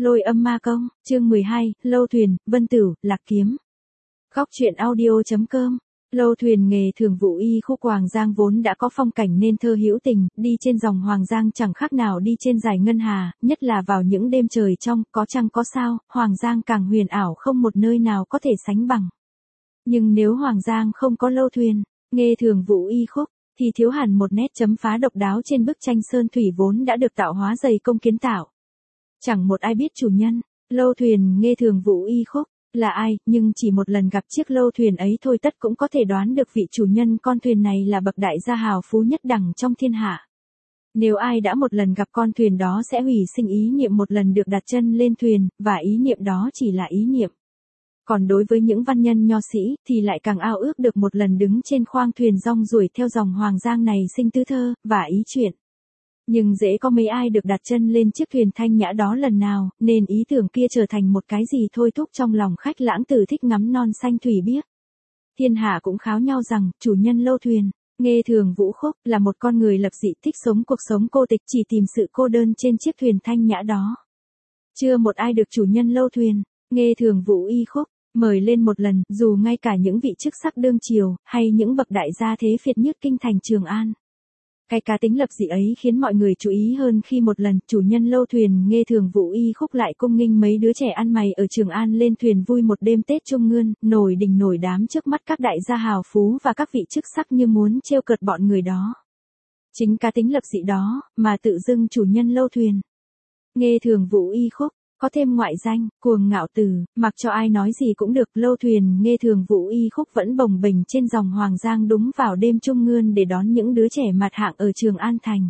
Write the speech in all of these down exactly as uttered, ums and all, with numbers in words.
Lôi âm ma công, chương mười hai, Lâu Thuyền, Vân Tửu, Lạc Kiếm. Góc truyện audio.com. Lâu Thuyền nghề thường vụ y khúc Hoàng Giang vốn đã có phong cảnh nên thơ hữu tình, đi trên dòng Hoàng Giang chẳng khác nào đi trên dải ngân hà, nhất là vào những đêm trời trong, có trăng có sao, Hoàng Giang càng huyền ảo không một nơi nào có thể sánh bằng. Nhưng nếu Hoàng Giang không có Lâu Thuyền, nghề thường vụ y khúc, thì thiếu hẳn một nét chấm phá độc đáo trên bức tranh sơn thủy vốn đã được tạo hóa dày công kiến tạo. Chẳng một ai biết chủ nhân, Lâu Thuyền nghề thường vụ y khúc, là ai, nhưng chỉ một lần gặp chiếc lâu thuyền ấy thôi tất cũng có thể đoán được vị chủ nhân con thuyền này là bậc đại gia hào phú nhất đẳng trong thiên hạ. Nếu ai đã một lần gặp con thuyền đó sẽ hủy sinh ý niệm một lần được đặt chân lên thuyền, và ý niệm đó chỉ là ý niệm. Còn đối với những văn nhân nho sĩ, thì lại càng ao ước được một lần đứng trên khoang thuyền rong ruổi theo dòng Hoàng Giang này sinh tứ thơ, và ý chuyện. Nhưng dễ có mấy ai được đặt chân lên chiếc thuyền thanh nhã đó lần nào, nên ý tưởng kia trở thành một cái gì thôi thúc trong lòng khách lãng tử thích ngắm non xanh thủy biếc. Thiên hạ cũng kháo nhau rằng, chủ nhân Lâu Thuyền, nghề thường vũ khúc, là một con người lập dị thích sống cuộc sống cô tịch chỉ tìm sự cô đơn trên chiếc thuyền thanh nhã đó. Chưa một ai được chủ nhân Lâu Thuyền, nghề thường vũ y khúc, mời lên một lần, dù ngay cả những vị chức sắc đương triều, hay những bậc đại gia thế phiệt nhất kinh thành Trường An. Cái cá tính lập dị ấy khiến mọi người chú ý hơn khi một lần chủ nhân Lâu Thuyền nghề thường vụ y khúc lại cung nghinh mấy đứa trẻ ăn mày ở Trường An lên thuyền vui một đêm Tết Trung Nguyên, nổi đình nổi đám trước mắt các đại gia hào phú và các vị chức sắc như muốn trêu cợt bọn người đó. Chính cá tính lập dị đó, mà tự dưng chủ nhân Lâu Thuyền nghề thường vụ y khúc, có thêm ngoại danh, cuồng ngạo từ, mặc cho ai nói gì cũng được. Lâu Thuyền nghề thường vụ y khúc vẫn bồng bềnh trên dòng Hoàng Giang đúng vào đêm Trung Nguyên để đón những đứa trẻ mặt hạng ở Trường An Thành.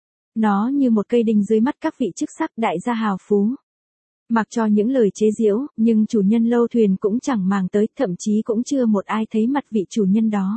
Nó như một cây đinh dưới mắt các vị chức sắc đại gia hào phú. Mặc cho những lời chế giễu, nhưng chủ nhân Lâu Thuyền cũng chẳng màng tới, thậm chí cũng chưa một ai thấy mặt vị chủ nhân đó.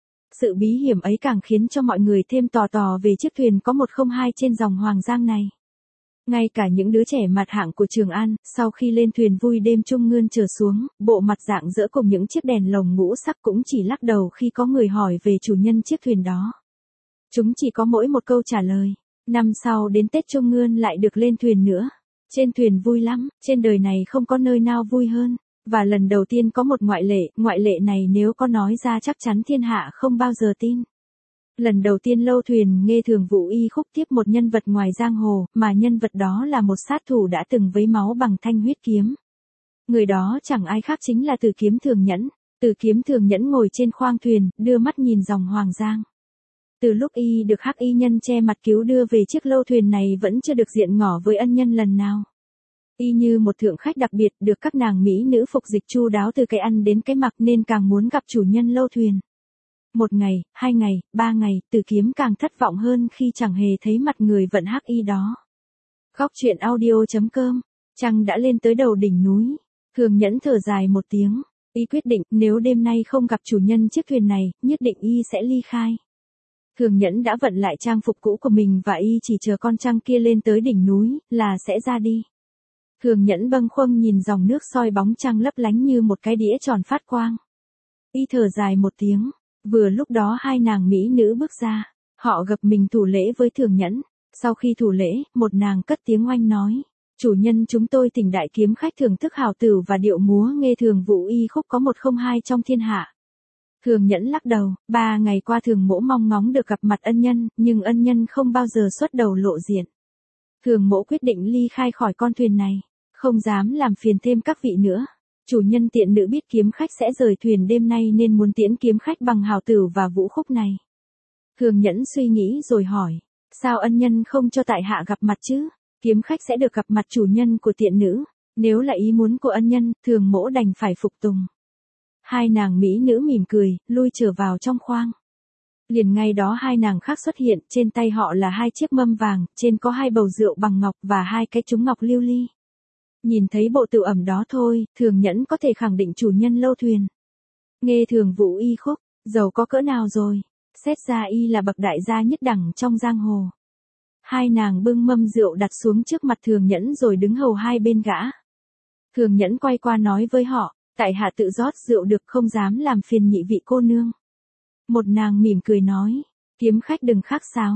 Sự bí hiểm ấy càng khiến cho mọi người thêm tò tò về chiếc thuyền có một không hai trên dòng Hoàng Giang này. Ngay cả những đứa trẻ mặt hạng của Trường An, sau khi lên thuyền vui đêm Trung Nguyên trở xuống, bộ mặt rạng rỡ cùng những chiếc đèn lồng ngũ sắc cũng chỉ lắc đầu khi có người hỏi về chủ nhân chiếc thuyền đó. Chúng chỉ có mỗi một câu trả lời, năm sau đến Tết Trung Nguyên lại được lên thuyền nữa. Trên thuyền vui lắm, trên đời này không có nơi nào vui hơn, và lần đầu tiên có một ngoại lệ, ngoại lệ này nếu có nói ra chắc chắn thiên hạ không bao giờ tin. Lần đầu tiên Lâu Thuyền nghề thường vụ y khúc tiếp một nhân vật ngoài giang hồ, mà nhân vật đó là một sát thủ đã từng vấy máu bằng thanh huyết kiếm. Người đó chẳng ai khác chính là Từ Kiếm Thường Nhẫn. Từ Kiếm Thường Nhẫn ngồi trên khoang thuyền, đưa mắt nhìn dòng Hoàng Giang. Từ lúc y được hắc y nhân che mặt cứu đưa về chiếc lâu thuyền này vẫn chưa được diện ngỏ với ân nhân lần nào. Y như một thượng khách đặc biệt được các nàng mỹ nữ phục dịch chu đáo từ cái ăn đến cái mặc nên càng muốn gặp chủ nhân lâu thuyền. Một ngày, hai ngày, ba ngày, Từ Kiếm càng thất vọng hơn khi chẳng hề thấy mặt người vận hắc y đó. Góc truyện audio.com. Trăng đã lên tới đầu đỉnh núi. Thường Nhẫn thở dài một tiếng. Y quyết định nếu đêm nay không gặp chủ nhân chiếc thuyền này, nhất định y sẽ ly khai. Thường Nhẫn đã vận lại trang phục cũ của mình và y chỉ chờ con trăng kia lên tới đỉnh núi, là sẽ ra đi. Thường Nhẫn bâng khuâng nhìn dòng nước soi bóng trăng lấp lánh như một cái đĩa tròn phát quang. Y thở dài một tiếng. Vừa lúc đó hai nàng mỹ nữ bước ra, họ gập mình thủ lễ với Thường Nhẫn. Sau khi thủ lễ, một nàng cất tiếng oanh nói, chủ nhân chúng tôi thỉnh đại kiếm khách thưởng thức hào tử và điệu múa nghề thường vụ y khúc có một không hai trong thiên hạ. Thường Nhẫn lắc đầu, ba ngày qua Thường Mỗ mong ngóng được gặp mặt ân nhân, nhưng ân nhân không bao giờ xuất đầu lộ diện. Thường Mỗ quyết định ly khai khỏi con thuyền này, không dám làm phiền thêm các vị nữa. Chủ nhân tiện nữ biết kiếm khách sẽ rời thuyền đêm nay nên muốn tiễn kiếm khách bằng hào tử và vũ khúc này. Thường Nhẫn suy nghĩ rồi hỏi, sao ân nhân không cho tại hạ gặp mặt chứ? Kiếm khách sẽ được gặp mặt chủ nhân của tiện nữ, nếu là ý muốn của ân nhân, Thường Mỗ đành phải phục tùng. Hai nàng mỹ nữ mỉm cười, lui trở vào trong khoang. Liền ngay đó hai nàng khác xuất hiện, trên tay họ là hai chiếc mâm vàng, trên có hai bầu rượu bằng ngọc và hai cái trúng ngọc lưu ly. Nhìn thấy bộ tựu ẩm đó thôi, Thường Nhẫn có thể khẳng định chủ nhân lâu thuyền nghề thường vụ y khúc, giàu có cỡ nào rồi, xét ra y là bậc đại gia nhất đẳng trong giang hồ. Hai nàng bưng mâm rượu đặt xuống trước mặt Thường Nhẫn rồi đứng hầu hai bên gã. Thường Nhẫn quay qua nói với họ, tại hạ tự rót rượu được không dám làm phiền nhị vị cô nương. Một nàng mỉm cười nói, kiếm khách đừng khách sáo,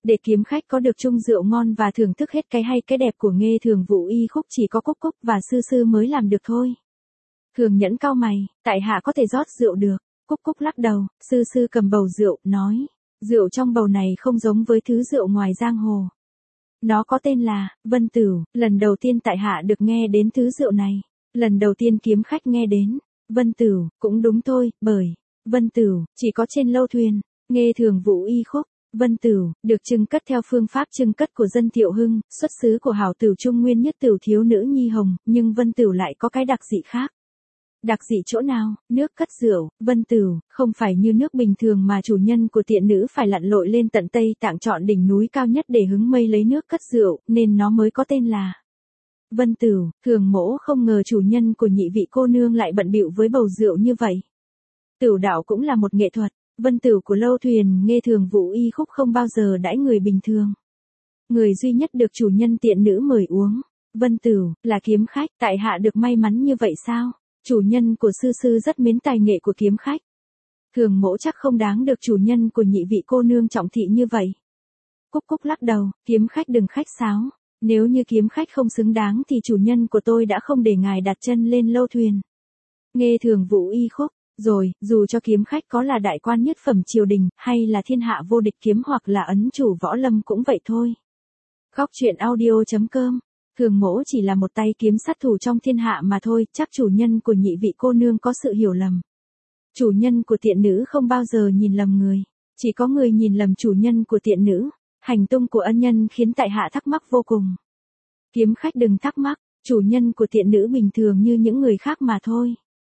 Để kiếm khách có được chung rượu ngon và thưởng thức hết cái hay cái đẹp của Nghê Thường Vũ Y Khúc chỉ có Cúc Cúc và Sư Sư mới làm được thôi. Thường Nhẫn cau mày, tại hạ có thể rót rượu được. Cúc Cúc lắc đầu, Sư Sư cầm bầu rượu, nói, rượu trong bầu này không giống với thứ rượu ngoài giang hồ. Nó có tên là, Vân Tửu, lần đầu tiên tại hạ được nghe đến thứ rượu này. Lần đầu tiên kiếm khách nghe đến, Vân Tửu, cũng đúng thôi, bởi, Vân Tửu, chỉ có trên lâu thuyền, Nghê Thường Vũ Y Khúc. Vân Tửu, được trưng cất theo phương pháp trưng cất của dân Thiệu Hưng, xuất xứ của hảo tửu Trung Nguyên nhất tửu thiếu nữ nhi hồng, nhưng Vân Tửu lại có cái đặc dị khác. Đặc dị chỗ nào? Nước cất rượu, Vân Tửu, không phải như nước bình thường mà chủ nhân của tiện nữ phải lặn lội lên tận Tây Tạng chọn đỉnh núi cao nhất để hứng mây lấy nước cất rượu, nên nó mới có tên là Vân Tửu. Thường Mỗ không ngờ chủ nhân của nhị vị cô nương lại bận bịu với bầu rượu như vậy. Tửu đạo cũng là một nghệ thuật. Vân Tửu của lâu thuyền Nghê Thường Vũ Y Khúc không bao giờ đãi người bình thường. Người duy nhất được chủ nhân tiện nữ mời uống. Vân Tửu, là kiếm khách, tại hạ được may mắn như vậy sao? Chủ nhân của Sư Sư rất mến tài nghệ của kiếm khách. Thường Mỗ chắc không đáng được chủ nhân của nhị vị cô nương trọng thị như vậy. Cúc Cúc lắc đầu, kiếm khách đừng khách sáo. Nếu như kiếm khách không xứng đáng thì chủ nhân của tôi đã không để ngài đặt chân lên lâu thuyền Nghê Thường Vũ Y Khúc. Rồi, dù cho kiếm khách có là đại quan nhất phẩm triều đình, hay là thiên hạ vô địch kiếm hoặc là ấn chủ võ lâm cũng vậy thôi. Góc truyện audio chấm com. Thường Mỗ chỉ là một tay kiếm sát thủ trong thiên hạ mà thôi, chắc chủ nhân của nhị vị cô nương có sự hiểu lầm. Chủ nhân của tiện nữ không bao giờ nhìn lầm người, chỉ có người nhìn lầm chủ nhân của tiện nữ. Hành tung của ân nhân khiến tại hạ thắc mắc vô cùng. Kiếm khách đừng thắc mắc, chủ nhân của tiện nữ bình thường như những người khác mà thôi.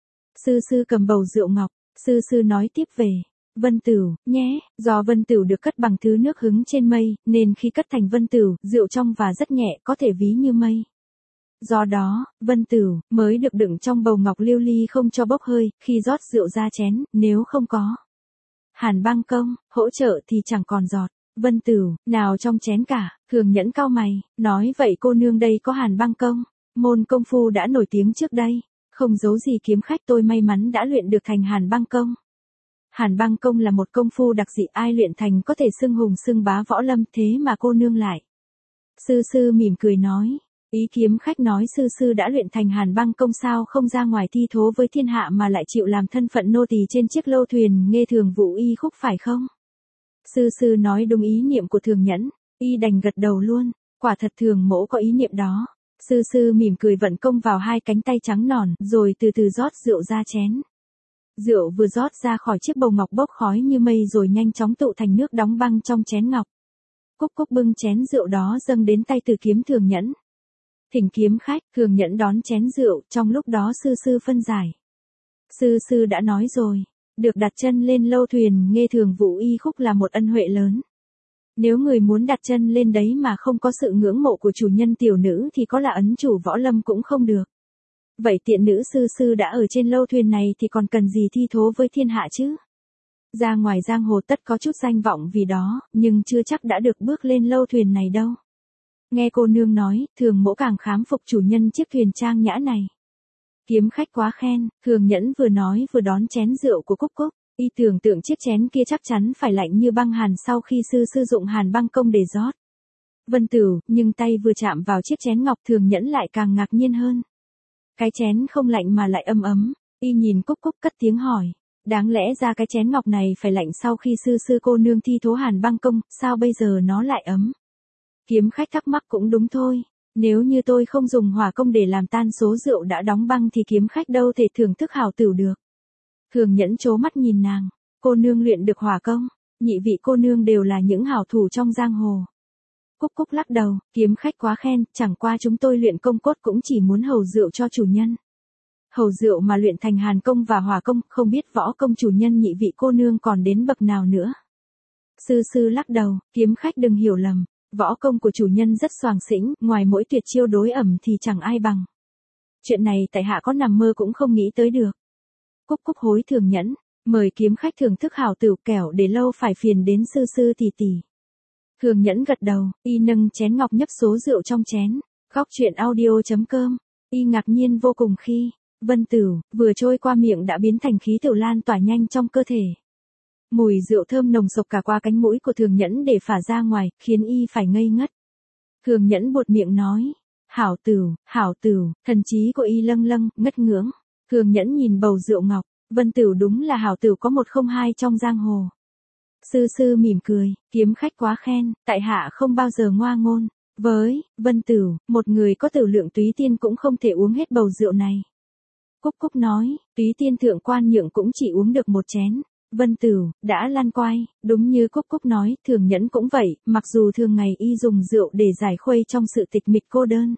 Sư Sư cầm bầu rượu ngọc, Sư Sư nói tiếp về, Vân Tửu, nhé, do Vân Tửu được cất bằng thứ nước hứng trên mây, nên khi cất thành Vân Tửu, rượu trong và rất nhẹ, có thể ví như mây. Do đó, Vân Tửu mới được đựng trong bầu ngọc lưu ly không cho bốc hơi, khi rót rượu ra chén, nếu không có Hàn Băng Công hỗ trợ thì chẳng còn giọt. Vân Tửu, nào trong chén cả. Thường Nhẫn cau mày, nói vậy cô nương đây có Hàn Băng Công, môn công phu đã nổi tiếng trước đây. Không giấu gì kiếm khách, tôi may mắn đã luyện được thành Hàn Băng Công. Hàn Băng Công là một công phu đặc dị, ai luyện thành có thể xưng hùng xưng bá võ lâm, thế mà cô nương lại. Sư Sư mỉm cười nói, ý kiếm khách nói Sư Sư đã luyện thành Hàn Băng Công sao không ra ngoài thi thố với thiên hạ mà lại chịu làm thân phận nô tỳ trên chiếc lâu thuyền Nghê Thường Vũ Y Khúc phải không? Sư Sư nói đúng ý niệm của Thường Nhẫn, y đành gật đầu luôn, quả thật Thường Mỗ có ý niệm đó. Sư Sư mỉm cười vận công vào hai cánh tay trắng nõn, rồi từ từ rót rượu ra chén. Rượu vừa rót ra khỏi chiếc bầu ngọc bốc khói như mây rồi nhanh chóng tụ thành nước đóng băng trong chén ngọc. Cúc Cúc bưng chén rượu đó dâng đến tay Từ Kiếm Thường Nhẫn. Thỉnh kiếm khách. Thường Nhẫn đón chén rượu, trong lúc đó Sư Sư phân giải. Sư Sư đã nói rồi, được đặt chân lên lâu thuyền Nghê Thường Vũ Y Khúc là một ân huệ lớn. Nếu người muốn đặt chân lên đấy mà không có sự ngưỡng mộ của chủ nhân tiểu nữ thì có là ấn chủ võ lâm cũng không được. Vậy tiện nữ Sư Sư đã ở trên lâu thuyền này thì còn cần gì thi thố với thiên hạ chứ? Ra ngoài giang hồ tất có chút danh vọng vì đó, nhưng chưa chắc đã được bước lên lâu thuyền này đâu. Nghe cô nương nói, Thường Mỗ càng khám phục chủ nhân chiếc thuyền trang nhã này. Kiếm khách quá khen. Thường Nhẫn vừa nói vừa đón chén rượu của Cúc Cúc. Y tưởng tượng chiếc chén kia chắc chắn phải lạnh như băng hàn sau khi Sư Sư dụng Hàn Băng Công để rót. Vân Tửu, nhưng tay vừa chạm vào chiếc chén ngọc Thường Nhẫn lại càng ngạc nhiên hơn. Cái chén không lạnh mà lại ấm ấm. Y nhìn Cúc Cúc cất tiếng hỏi, đáng lẽ ra cái chén ngọc này phải lạnh sau khi Sư Sư cô nương thi thố Hàn Băng Công, sao bây giờ nó lại ấm? Kiếm khách thắc mắc cũng đúng thôi. Nếu như tôi không dùng hỏa công để làm tan số rượu đã đóng băng thì kiếm khách đâu thể thưởng thức hảo tửu được. Thường Nhẫn trố mắt nhìn nàng, cô nương luyện được hỏa công, nhị vị cô nương đều là những hảo thủ trong giang hồ. Cúc Cúc lắc đầu, kiếm khách quá khen, chẳng qua chúng tôi luyện công cốt cũng chỉ muốn hầu rượu cho chủ nhân. Hầu rượu mà luyện thành hàn công và hỏa công, không biết võ công chủ nhân nhị vị cô nương còn đến bậc nào nữa. Sư Sư lắc đầu, kiếm khách đừng hiểu lầm, võ công của chủ nhân rất xoàng xĩnh, ngoài mỗi tuyệt chiêu đối ẩm thì chẳng ai bằng. Chuyện này tại hạ có nằm mơ cũng không nghĩ tới được. Cúc Cúc hối Thường Nhẫn, mời kiếm khách thưởng thức hảo tửu kẻo để lâu phải phiền đến Sư Sư tỷ tỷ. Thường Nhẫn gật đầu, y nâng chén ngọc nhấp số rượu trong chén. Góc truyện audio chấm com. Y ngạc nhiên vô cùng khi Vân Tửu vừa trôi qua miệng đã biến thành khí tửu lan tỏa nhanh trong cơ thể. Mùi rượu thơm nồng sộc cả qua cánh mũi của Thường Nhẫn để phả ra ngoài, khiến y phải ngây ngất. Thường Nhẫn buột miệng nói, hảo tửu, hảo tửu, thần trí của y lâng lâng, ngất ngưỡng. Thường Nhẫn nhìn bầu rượu ngọc, Vân Tửu đúng là hảo tửu có một không hai trong giang hồ. Sư sư mỉm cười, kiếm khách quá khen, tại hạ không bao giờ ngoa ngôn. Với, Vân Tửu, một người có tửu lượng túy tiên cũng không thể uống hết bầu rượu này. Cúc Cúc nói, túy tiên thượng quan nhượng cũng chỉ uống được một chén. Vân Tửu, đã lan quai, đúng như Cúc Cúc nói, Thường Nhẫn cũng vậy, mặc dù thường ngày y dùng rượu để giải khuây trong sự tịch mịch cô đơn.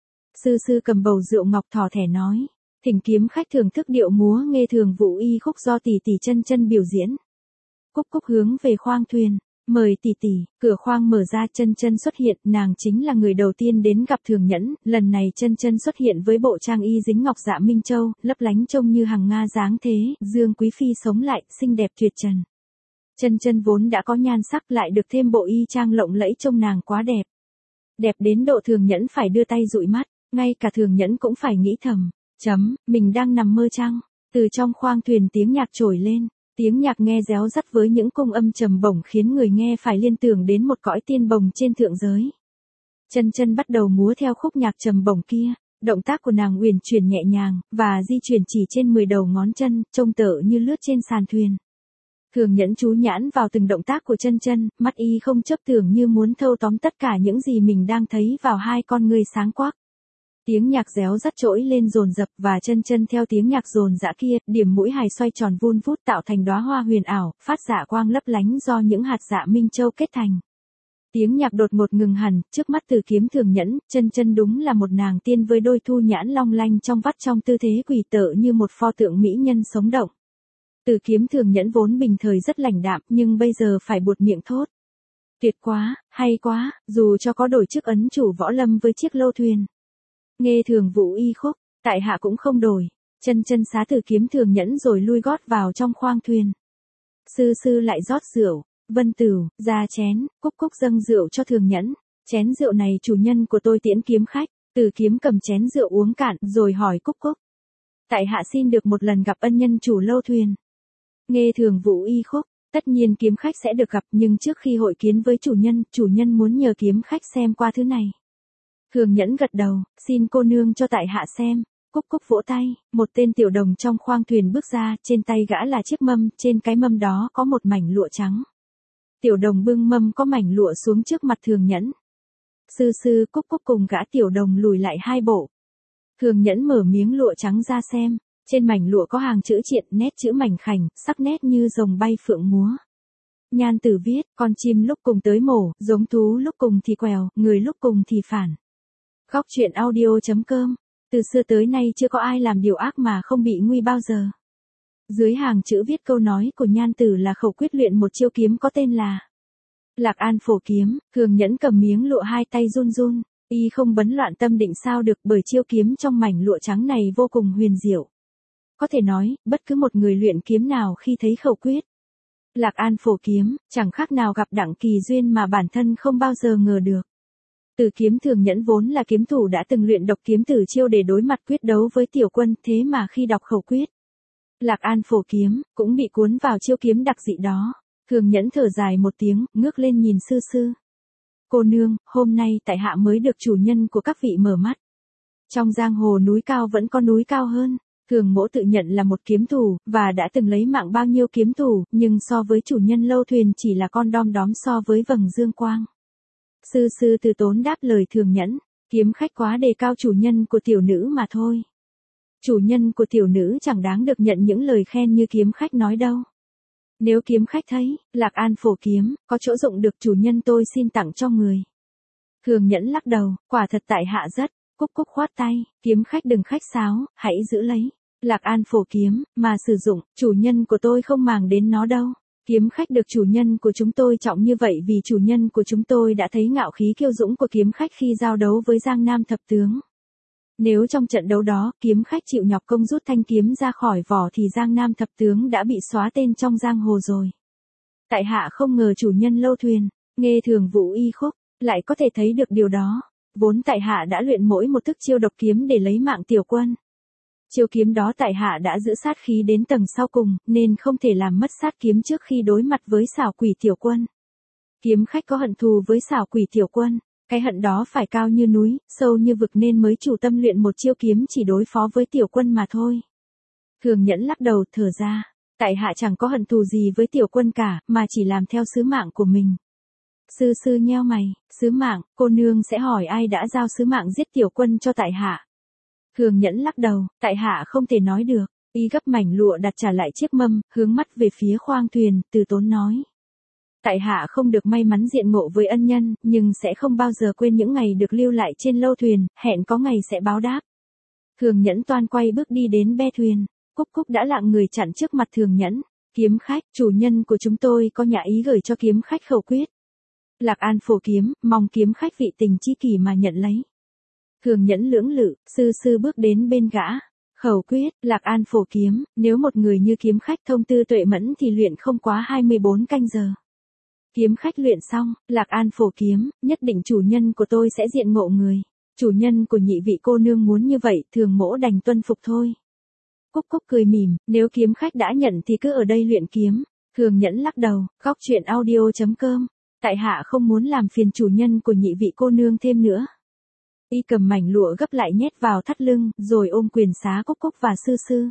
Sư sư cầm bầu rượu ngọc thỏ thẻ nói, thỉnh kiếm khách thưởng thức điệu múa nghe thường vụ y khúc do tỷ tỷ chân chân biểu diễn. Cúc Cúc hướng về khoang thuyền, mời tỷ tỷ, cửa khoang mở ra, chân chân xuất hiện, nàng chính là người đầu tiên đến gặp Thường Nhẫn, lần này chân chân xuất hiện với bộ trang y dính ngọc dạ minh châu, lấp lánh trông như hằng nga dáng thế, Dương Quý phi sống lại, xinh đẹp tuyệt trần. Chân chân vốn đã có nhan sắc lại được thêm bộ y trang lộng lẫy trông nàng quá đẹp. Đẹp đến độ Thường Nhẫn phải đưa tay dụi mắt, ngay cả Thường Nhẫn cũng phải nghĩ thầm, chấm, mình đang nằm mơ chăng? Từ trong khoang thuyền tiếng nhạc trồi lên. Tiếng nhạc nghe réo rắt với những cung âm trầm bổng khiến người nghe phải liên tưởng đến một cõi tiên bồng trên thượng giới. Chân chân bắt đầu múa theo khúc nhạc trầm bổng kia, động tác của nàng uyển chuyển nhẹ nhàng, và di chuyển chỉ trên mười đầu ngón chân, trông tựa như lướt trên sàn thuyền. Thường Nhẫn chú nhãn vào từng động tác của chân chân, mắt y không chấp tưởng như muốn thâu tóm tất cả những gì mình đang thấy vào hai con ngươi sáng quắc. Tiếng nhạc réo rắt trỗi lên dồn dập và chân chân theo tiếng nhạc dồn dã kia, điểm mũi hài xoay tròn vun vút tạo thành đóa hoa huyền ảo, phát dạ quang lấp lánh do những hạt dạ minh châu kết thành. Tiếng nhạc đột ngột ngừng hẳn, trước mắt Từ Kiếm Thường Nhẫn, chân chân đúng là một nàng tiên với đôi thu nhãn long lanh trong vắt trong tư thế quỳ tợ như một pho tượng mỹ nhân sống động. Từ Kiếm Thường Nhẫn vốn bình thời rất lãnh đạm nhưng bây giờ phải buột miệng thốt. Tuyệt quá, hay quá, dù cho có đổi chức ấn chủ võ lâm với chiếc lô thuyền. Nghe thường vụ y khúc, tại hạ cũng không đổi. Chân chân xá Từ Kiếm Thường Nhẫn rồi lui gót vào trong khoang thuyền. Sư sư lại rót rượu, Vân Tửu, ra chén, Cúc Cúc dâng rượu cho Thường Nhẫn. Chén rượu này chủ nhân của tôi tiễn kiếm khách. Từ Kiếm cầm chén rượu uống cạn rồi hỏi Cúc Cúc. Tại hạ xin được một lần gặp ân nhân chủ lâu thuyền. Nghe thường vụ y khúc, tất nhiên kiếm khách sẽ được gặp nhưng trước khi hội kiến với chủ nhân, chủ nhân muốn nhờ kiếm khách xem qua thứ này. Thường Nhẫn gật đầu, xin cô nương cho tại hạ xem. Cúc Cúc vỗ tay, một tên tiểu đồng trong khoang thuyền bước ra, trên tay gã là chiếc mâm, trên cái mâm đó có một mảnh lụa trắng. Tiểu đồng bưng mâm có mảnh lụa xuống trước mặt Thường Nhẫn. Sư sư Cúc Cúc cùng gã tiểu đồng lùi lại hai bộ. Thường Nhẫn mở miếng lụa trắng ra xem, trên mảnh lụa có hàng chữ triện, nét chữ mảnh khảnh, sắc nét như rồng bay phượng múa. Nhan tử viết, con chim lúc cùng tới mổ, giống thú lúc cùng thì quèo, người lúc cùng thì phản. Góc truyện audio chấm com. Từ xưa tới nay chưa có ai làm điều ác mà không bị nguy bao giờ. Dưới hàng chữ viết câu nói của Nhan Tử là khẩu quyết luyện một chiêu kiếm có tên là Lạc An Phổ Kiếm. Thường Nhẫn cầm miếng lụa hai tay run run, y không bấn loạn tâm định sao được bởi chiêu kiếm trong mảnh lụa trắng này vô cùng huyền diệu. Có thể nói, bất cứ một người luyện kiếm nào khi thấy khẩu quyết Lạc An Phổ Kiếm, chẳng khác nào gặp đặng kỳ duyên mà bản thân không bao giờ ngờ được. Từ Kiếm Thường Nhẫn vốn là kiếm thủ đã từng luyện độc kiếm tử chiêu để đối mặt quyết đấu với tiểu quân, thế mà khi đọc khẩu quyết Lạc An Phổ Kiếm, cũng bị cuốn vào chiêu kiếm đặc dị đó. Thường Nhẫn thở dài một tiếng, ngước lên nhìn sư sư. Cô nương, hôm nay tại hạ mới được chủ nhân của các vị mở mắt. Trong giang hồ núi cao vẫn có núi cao hơn. Thường Mỗ tự nhận là một kiếm thủ, và đã từng lấy mạng bao nhiêu kiếm thủ, nhưng so với chủ nhân lâu thuyền chỉ là con đom đóm so với vầng dương quang. Sư sư từ tốn đáp lời Thường Nhẫn, kiếm khách quá đề cao chủ nhân của tiểu nữ mà thôi. Chủ nhân của tiểu nữ chẳng đáng được nhận những lời khen như kiếm khách nói đâu. Nếu kiếm khách thấy, Lạc An Phổ Kiếm, có chỗ dụng được chủ nhân tôi xin tặng cho người. Thường Nhẫn lắc đầu, quả thật tại hạ rất. Cúc Cúc khoát tay, kiếm khách đừng khách sáo, hãy giữ lấy. Lạc An Phổ Kiếm, mà sử dụng, chủ nhân của tôi không màng đến nó đâu. Kiếm khách được chủ nhân của chúng tôi trọng như vậy vì chủ nhân của chúng tôi đã thấy ngạo khí kiêu dũng của kiếm khách khi giao đấu với Giang Nam thập tướng. Nếu trong trận đấu đó, kiếm khách chịu nhọc công rút thanh kiếm ra khỏi vỏ thì Giang Nam thập tướng đã bị xóa tên trong giang hồ rồi. Tại hạ không ngờ chủ nhân lâu thuyền, nghe thường vụ y khúc, lại có thể thấy được điều đó. Vốn tại hạ đã luyện mỗi một thức chiêu độc kiếm để lấy mạng tiểu quân. Chiêu kiếm đó tại hạ đã giữ sát khí đến tầng sau cùng, nên không thể làm mất sát kiếm trước khi đối mặt với xảo quỷ tiểu quân. Kiếm khách có hận thù với xảo quỷ tiểu quân, cái hận đó phải cao như núi, sâu như vực nên mới chủ tâm luyện một chiêu kiếm chỉ đối phó với tiểu quân mà thôi. Thường Nhẫn lắc đầu thở ra, tại hạ chẳng có hận thù gì với tiểu quân cả, mà chỉ làm theo sứ mạng của mình. Sư sư nheo mày, sứ mạng, cô nương sẽ hỏi ai đã giao sứ mạng giết tiểu quân cho tại hạ. Thường Nhẫn lắc đầu, tại hạ không thể nói được. Y gấp mảnh lụa đặt trả lại chiếc mâm, hướng mắt về phía khoang thuyền, từ tốn nói. Tại hạ không được may mắn diện ngộ với ân nhân, nhưng sẽ không bao giờ quên những ngày được lưu lại trên lâu thuyền, hẹn có ngày sẽ báo đáp. Thường Nhẫn toan quay bước đi đến be thuyền, Cúc Cúc đã lặng người chặn trước mặt Thường Nhẫn. Kiếm khách, chủ nhân của chúng tôi có nhã ý gửi cho kiếm khách khẩu quyết. Lạc An phổ kiếm, mong kiếm khách vị tình chi kỷ mà nhận lấy. Thường Nhẫn lưỡng lự, sư sư bước đến bên gã. Khẩu quyết, Lạc An phổ kiếm, nếu một người như kiếm khách thông tư tuệ mẫn thì luyện không quá hai mươi bốn canh giờ. Kiếm khách luyện xong, Lạc An phổ kiếm, nhất định chủ nhân của tôi sẽ diện ngộ người. Chủ nhân của nhị vị cô nương muốn như vậy, thường mỗ đành tuân phục thôi. Cúc Cúc cười mỉm, nếu kiếm khách đã nhận thì cứ ở đây luyện kiếm. Thường Nhẫn lắc đầu, góc truyện audio chấm com. Tại hạ không muốn làm phiền chủ nhân của nhị vị cô nương thêm nữa. Y cầm mảnh lụa gấp lại nhét vào thắt lưng, rồi ôm quyền xá Cúc Cúc và sư sư.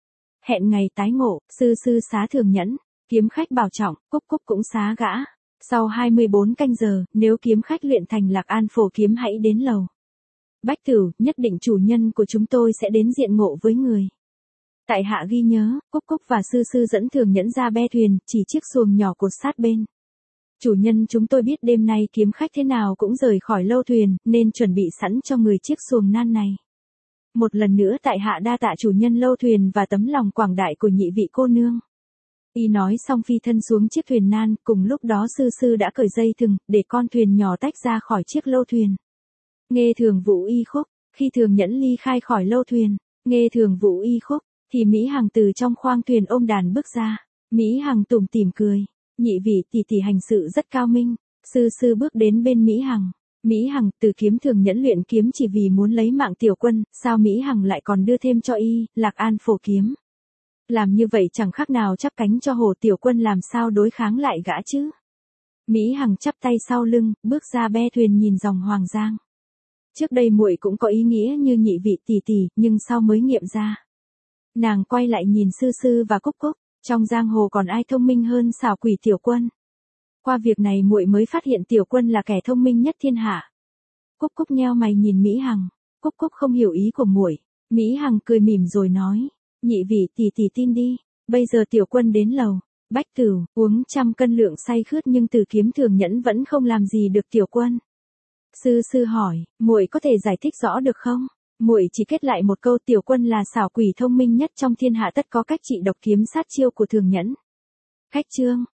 Hẹn ngày tái ngộ, sư sư xá Thường Nhẫn, kiếm khách bảo trọng, Cúc Cúc cũng xá gã. Sau hai mươi bốn canh giờ, nếu kiếm khách luyện thành Lạc An phổ kiếm hãy đến lầu. Bách Thử, nhất định chủ nhân của chúng tôi sẽ đến diện ngộ với người. Tại hạ ghi nhớ, Cúc Cúc và sư sư dẫn Thường Nhẫn ra be thuyền, chỉ chiếc xuồng nhỏ cột sát bên. Chủ nhân chúng tôi biết đêm nay kiếm khách thế nào cũng rời khỏi lâu thuyền, nên chuẩn bị sẵn cho người chiếc xuồng nan này. Một lần nữa tại hạ đa tạ chủ nhân lâu thuyền và tấm lòng quảng đại của nhị vị cô nương. Y nói xong phi thân xuống chiếc thuyền nan, cùng lúc đó sư sư đã cởi dây thừng, để con thuyền nhỏ tách ra khỏi chiếc lâu thuyền. Nghe Thường Vũ y khúc, khi Thường Nhẫn ly khai khỏi lâu thuyền, nghe Thường Vũ y khúc, thì Mỹ Hằng từ trong khoang thuyền ôm đàn bước ra. Mỹ Hằng tủm tỉm cười. Nhị vị tỷ tỷ hành sự rất cao minh. Sư sư bước đến bên Mỹ Hằng. Mỹ Hằng, từ kiếm Thường Nhẫn luyện kiếm chỉ vì muốn lấy mạng tiểu quân, sao Mỹ Hằng lại còn đưa thêm cho y, Lạc An phổ kiếm. Làm như vậy chẳng khác nào chắp cánh cho hồ tiểu quân làm sao đối kháng lại gã chứ. Mỹ Hằng chắp tay sau lưng, bước ra be thuyền nhìn dòng Hoàng Giang. Trước đây muội cũng có ý nghĩa như nhị vị tỷ tỷ, nhưng sau mới nghiệm ra. Nàng quay lại nhìn sư sư và Cúc Cúc, trong giang hồ còn ai thông minh hơn xảo quỷ tiểu quân. Qua việc này muội mới phát hiện tiểu quân là kẻ thông minh nhất thiên hạ. Cúc Cúc nheo mày nhìn Mỹ Hằng. Cúc Cúc không hiểu ý của muội. Mỹ Hằng cười mỉm rồi nói, nhị vị tỷ tỷ tin đi, bây giờ tiểu quân đến lầu. Bách Tử uống trăm cân lượng say khướt nhưng từ kiếm Thường Nhẫn vẫn không làm gì được tiểu quân. Sư sư hỏi, muội có thể giải thích rõ được không? Muội chỉ kết lại một câu, tiểu quân là xảo quỷ thông minh nhất trong thiên hạ, tất có cách trị độc kiếm sát chiêu của Thường Nhẫn. Cách chương